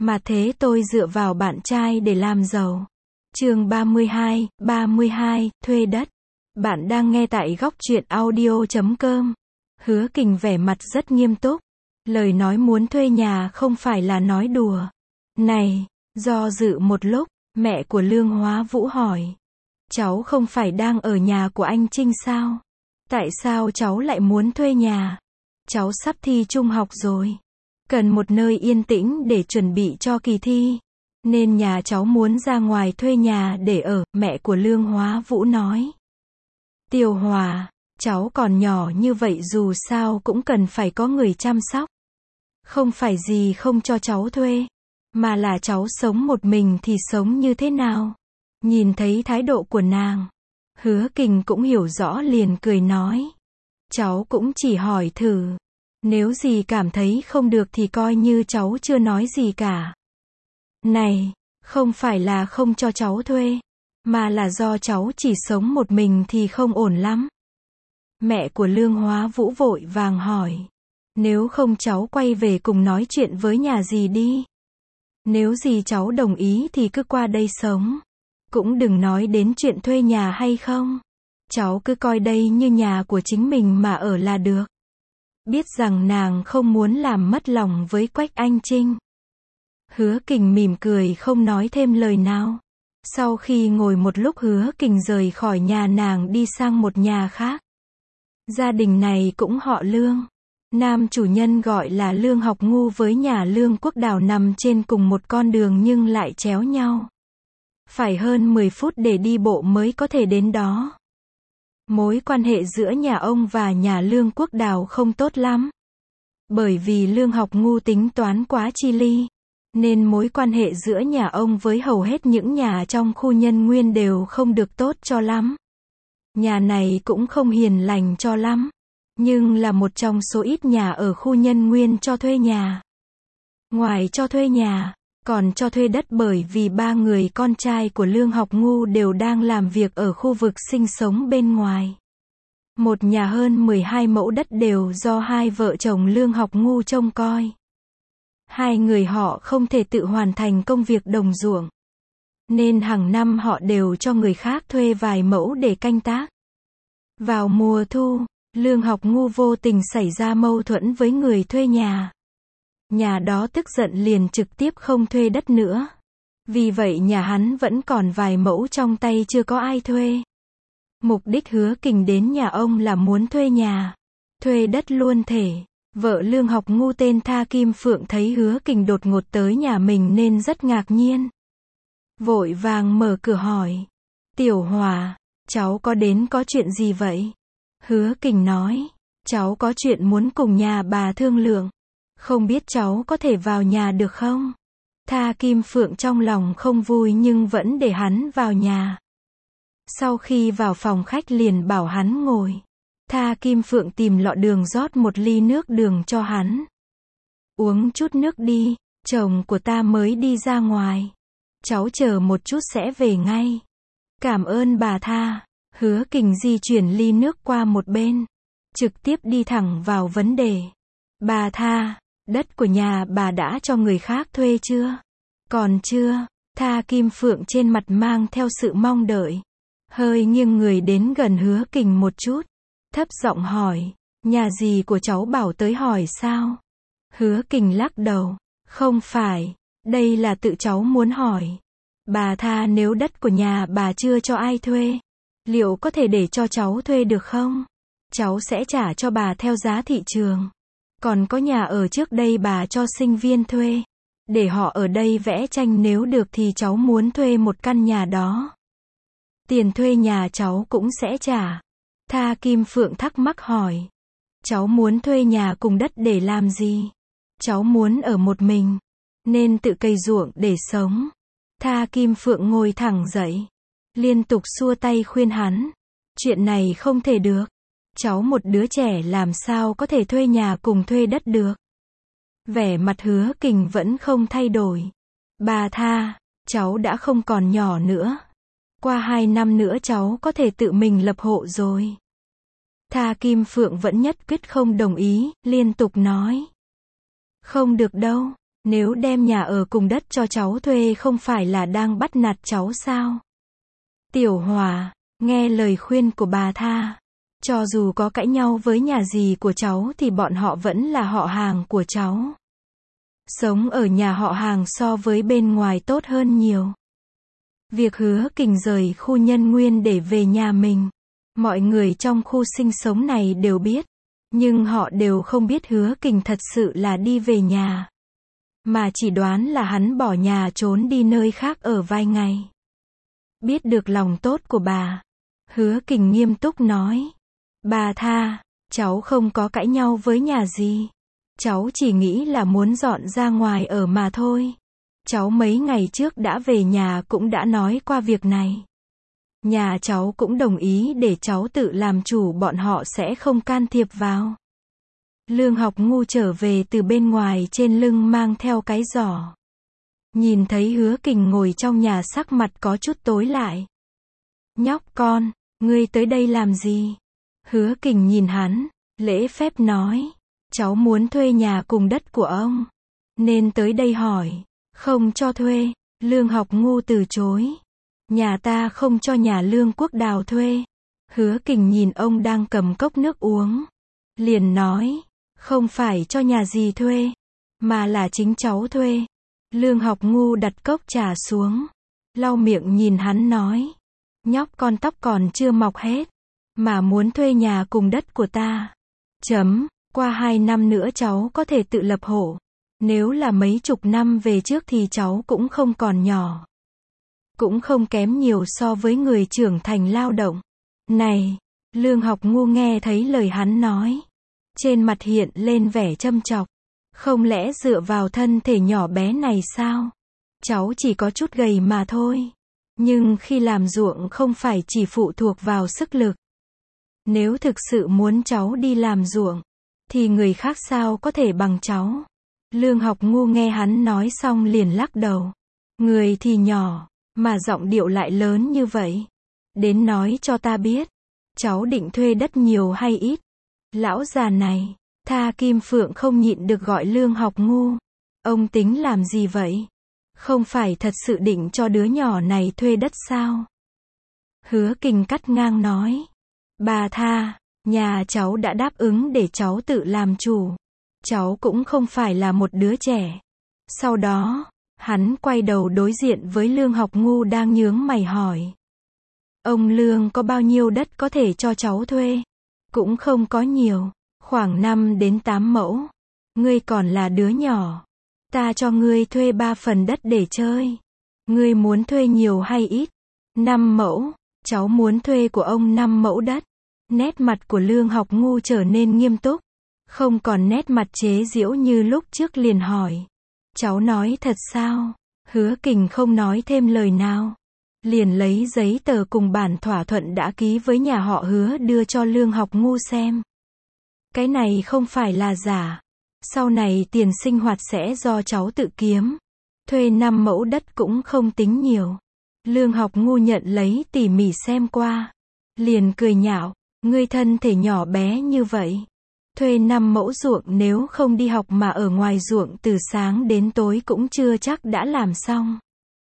Mà thế tôi dựa vào bạn trai để làm giàu. Chương 32, thuê đất. Bạn đang nghe tại góc truyện audio.com. Hứa Kình vẻ mặt rất nghiêm túc. Lời nói muốn thuê nhà không phải là nói đùa. Này, do dự một lúc, mẹ của Lương Hóa Vũ hỏi. Cháu không phải đang ở nhà của anh Trinh sao? Tại sao cháu lại muốn thuê nhà? Cháu sắp thi trung học rồi. Cần một nơi yên tĩnh để chuẩn bị cho kỳ thi. Nên nhà cháu muốn ra ngoài thuê nhà để ở, mẹ của Lương Hóa Vũ nói. Tiểu Hòa, cháu còn nhỏ như vậy dù sao cũng cần phải có người chăm sóc. Không phải gì không cho cháu thuê, mà là cháu sống một mình thì sống như thế nào? Nhìn thấy thái độ của nàng, Hứa Kình cũng hiểu rõ liền cười nói. Cháu cũng chỉ hỏi thử. Nếu gì cảm thấy không được thì coi như cháu chưa nói gì cả. Này, không phải là không cho cháu thuê, mà là do cháu chỉ sống một mình thì không ổn lắm. Mẹ của Lương Hóa Vũ vội vàng hỏi. Nếu không cháu quay về cùng nói chuyện với nhà dì đi. Nếu dì cháu đồng ý thì cứ qua đây sống. Cũng đừng nói đến chuyện thuê nhà hay không. Cháu cứ coi đây như nhà của chính mình mà ở là được. Biết rằng nàng không muốn làm mất lòng với Quách Anh Trinh. Hứa Kình mỉm cười không nói thêm lời nào. Sau khi ngồi một lúc Hứa Kình rời khỏi nhà nàng đi sang một nhà khác. Gia đình này cũng họ Lương. Nam chủ nhân gọi là Lương Học Ngu với nhà Lương Quốc Đào nằm trên cùng một con đường nhưng lại chéo nhau. Phải hơn 10 phút để đi bộ mới có thể đến đó. Mối quan hệ giữa nhà ông và nhà Lương Quốc Đào không tốt lắm. Bởi vì Lương Học Ngu tính toán quá chi ly. Nên mối quan hệ giữa nhà ông với hầu hết những nhà trong khu Nhân Nguyên đều không được tốt cho lắm. Nhà này cũng không hiền lành cho lắm. Nhưng là một trong số ít nhà ở khu Nhân Nguyên cho thuê nhà. Ngoài cho thuê nhà, còn cho thuê đất bởi vì ba người con trai của Lương Học Ngu đều đang làm việc ở khu vực sinh sống bên ngoài. Một nhà hơn 12 mẫu đất đều do hai vợ chồng Lương Học Ngu trông coi. Hai người họ không thể tự hoàn thành công việc đồng ruộng. Nên hàng năm họ đều cho người khác thuê vài mẫu để canh tác. Vào mùa thu, Lương Học Ngu vô tình xảy ra mâu thuẫn với người thuê nhà. Nhà đó tức giận liền trực tiếp không thuê đất nữa. Vì vậy nhà hắn vẫn còn vài mẫu trong tay chưa có ai thuê. Mục đích Hứa Kình đến nhà ông là muốn thuê nhà. Thuê đất luôn thể. Vợ Lương Học Ngu tên Tha Kim Phượng thấy Hứa Kình đột ngột tới nhà mình nên rất ngạc nhiên. Vội vàng mở cửa hỏi. Tiểu Hòa, cháu có đến có chuyện gì vậy? Hứa Kình nói. Cháu có chuyện muốn cùng nhà bà thương lượng. Không biết cháu có thể vào nhà được không? Tha Kim Phượng trong lòng không vui nhưng vẫn để hắn vào nhà. Sau khi vào phòng khách liền bảo hắn ngồi. Tha Kim Phượng tìm lọ đường rót một ly nước đường cho hắn. Uống chút nước đi, chồng của ta mới đi ra ngoài. Cháu chờ một chút sẽ về ngay. Cảm ơn bà Tha. Hứa Kình di chuyển ly nước qua một bên. Trực tiếp đi thẳng vào vấn đề. Bà Tha, đất của nhà bà đã cho người khác thuê chưa? Còn chưa. Tha Kim Phượng trên mặt mang theo sự mong đợi. Hơi nghiêng người đến gần Hứa Kình một chút. Thấp giọng hỏi. Nhà gì của cháu bảo tới hỏi sao? Hứa Kình lắc đầu. Không phải. Đây là tự cháu muốn hỏi. Bà Tha, nếu đất của nhà bà chưa cho ai thuê, liệu có thể để cho cháu thuê được không? Cháu sẽ trả cho bà theo giá thị trường. Còn có nhà ở trước đây bà cho sinh viên thuê. Để họ ở đây vẽ tranh, nếu được thì cháu muốn thuê một căn nhà đó. Tiền thuê nhà cháu cũng sẽ trả. Tha Kim Phượng thắc mắc hỏi. Cháu muốn thuê nhà cùng đất để làm gì? Cháu muốn ở một mình, nên tự cày ruộng để sống. Tha Kim Phượng ngồi thẳng dậy. Liên tục xua tay khuyên hắn. Chuyện này không thể được. Cháu một đứa trẻ làm sao có thể thuê nhà cùng thuê đất được. Vẻ mặt Hứa Kình vẫn không thay đổi. Bà Tha, cháu đã không còn nhỏ nữa. Qua 2 năm nữa cháu có thể tự mình lập hộ rồi. Tha Kim Phượng vẫn nhất quyết không đồng ý, liên tục nói. Không được đâu. Nếu đem nhà ở cùng đất cho cháu thuê không phải là đang bắt nạt cháu sao? Tiểu Hòa, nghe lời khuyên của bà Tha. Cho dù có cãi nhau với nhà dì của cháu thì bọn họ vẫn là họ hàng của cháu. Sống ở nhà họ hàng so với bên ngoài tốt hơn nhiều. Việc Hứa Kình rời khu Nhân Nguyên để về nhà mình, mọi người trong khu sinh sống này đều biết. Nhưng họ đều không biết Hứa Kình thật sự là đi về nhà. Mà chỉ đoán là hắn bỏ nhà trốn đi nơi khác ở vài ngày. Biết được lòng tốt của bà, Hứa Kình nghiêm túc nói. Bà Tha, cháu không có cãi nhau với nhà dì. Cháu chỉ nghĩ là muốn dọn ra ngoài ở mà thôi. Cháu mấy ngày trước đã về nhà cũng đã nói qua việc này. Nhà cháu cũng đồng ý để cháu tự làm chủ, bọn họ sẽ không can thiệp vào. Lương Học Ngu trở về từ bên ngoài, trên lưng mang theo cái giỏ. Nhìn thấy Hứa Kình ngồi trong nhà, sắc mặt có chút tối lại. Nhóc con, ngươi tới đây làm gì? Hứa Kình nhìn hắn, lễ phép nói. Cháu muốn thuê nhà cùng đất của ông, nên tới đây hỏi. Không cho thuê. Lương Học Ngu từ chối. Nhà ta không cho nhà Lương Quốc Đào thuê. Hứa Kình nhìn ông đang cầm cốc nước uống, liền nói. Không phải cho nhà dì thuê, mà là chính cháu thuê. Lương Học Ngu đặt cốc trà xuống, lau miệng nhìn hắn nói. Nhóc con tóc còn chưa mọc hết, mà muốn thuê nhà cùng đất của ta. Qua 2 năm nữa cháu có thể tự lập hộ. Nếu là mấy chục năm về trước thì cháu cũng không còn nhỏ. Cũng không kém nhiều so với người trưởng thành lao động. Này, Lương Học Ngu nghe thấy lời hắn nói, trên mặt hiện lên vẻ châm chọc. Không lẽ dựa vào thân thể nhỏ bé này sao? Cháu chỉ có chút gầy mà thôi. Nhưng khi làm ruộng không phải chỉ phụ thuộc vào sức lực. Nếu thực sự muốn cháu đi làm ruộng, thì người khác sao có thể bằng cháu? Lương Học Ngu nghe hắn nói xong liền lắc đầu. Người thì nhỏ, mà giọng điệu lại lớn như vậy. Đến nói cho ta biết, cháu định thuê đất nhiều hay ít? Lão già này, Tha Kim Phượng không nhịn được gọi Lương Học Ngu. Ông tính làm gì vậy? Không phải thật sự định cho đứa nhỏ này thuê đất sao? Hứa Kình cắt ngang nói. Bà Tha, nhà cháu đã đáp ứng để cháu tự làm chủ. Cháu cũng không phải là một đứa trẻ. Sau đó, hắn quay đầu đối diện với Lương Học Ngu đang nhướng mày hỏi. Ông Lương có bao nhiêu đất có thể cho cháu thuê? Cũng không có nhiều, khoảng 5 đến 8 mẫu. Ngươi còn là đứa nhỏ. Ta cho ngươi thuê 3 phần đất để chơi. Ngươi muốn thuê nhiều hay ít? 5 mẫu, cháu muốn thuê của ông 5 mẫu đất. Nét mặt của Lương Học Ngu trở nên nghiêm túc. Không còn nét mặt chế giễu như lúc trước, liền hỏi. Cháu nói thật sao? Hứa Kình không nói thêm lời nào. Liền lấy giấy tờ cùng bản thỏa thuận đã ký với nhà họ Hứa đưa cho Lương Học Ngu xem. Cái này không phải là giả. Sau này tiền sinh hoạt sẽ do cháu tự kiếm. Thuê 5 mẫu đất cũng không tính nhiều. Lương Học Ngu nhận lấy tỉ mỉ xem qua. Liền cười nhạo. Ngươi thân thể nhỏ bé như vậy. Thuê 5 mẫu ruộng nếu không đi học mà ở ngoài ruộng từ sáng đến tối cũng chưa chắc đã làm xong.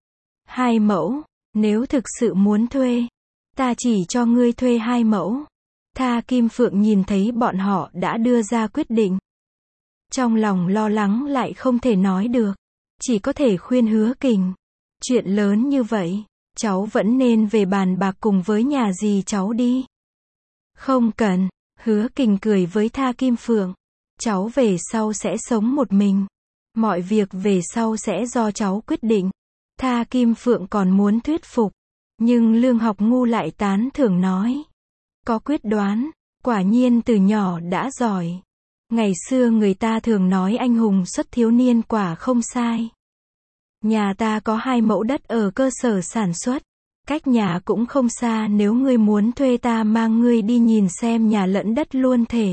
2 mẫu, nếu thực sự muốn thuê, ta chỉ cho ngươi thuê 2 mẫu. Tha Kim Phượng nhìn thấy bọn họ đã đưa ra quyết định. Trong lòng lo lắng lại không thể nói được. Chỉ có thể khuyên Hứa Kình. Chuyện lớn như vậy, cháu vẫn nên về bàn bạc cùng với nhà dì cháu đi. Không cần. Hứa Kình cười với Tha Kim Phượng. Cháu về sau sẽ sống một mình. Mọi việc về sau sẽ do cháu quyết định. Tha Kim Phượng còn muốn thuyết phục. Nhưng Lương Học Ngu lại tán thưởng nói. Có quyết đoán. Quả nhiên từ nhỏ đã giỏi. Ngày xưa người ta thường nói anh hùng xuất thiếu niên, quả không sai. Nhà ta có 2 mẫu đất ở cơ sở sản xuất. Cách nhà cũng không xa, nếu ngươi muốn thuê ta mang ngươi đi nhìn xem nhà lẫn đất luôn thể.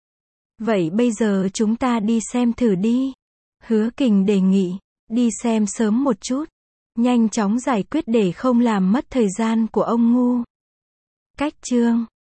Vậy bây giờ chúng ta đi xem thử đi. Hứa Kình đề nghị, đi xem sớm một chút. Nhanh chóng giải quyết để không làm mất thời gian của ông Ngu. Cách chương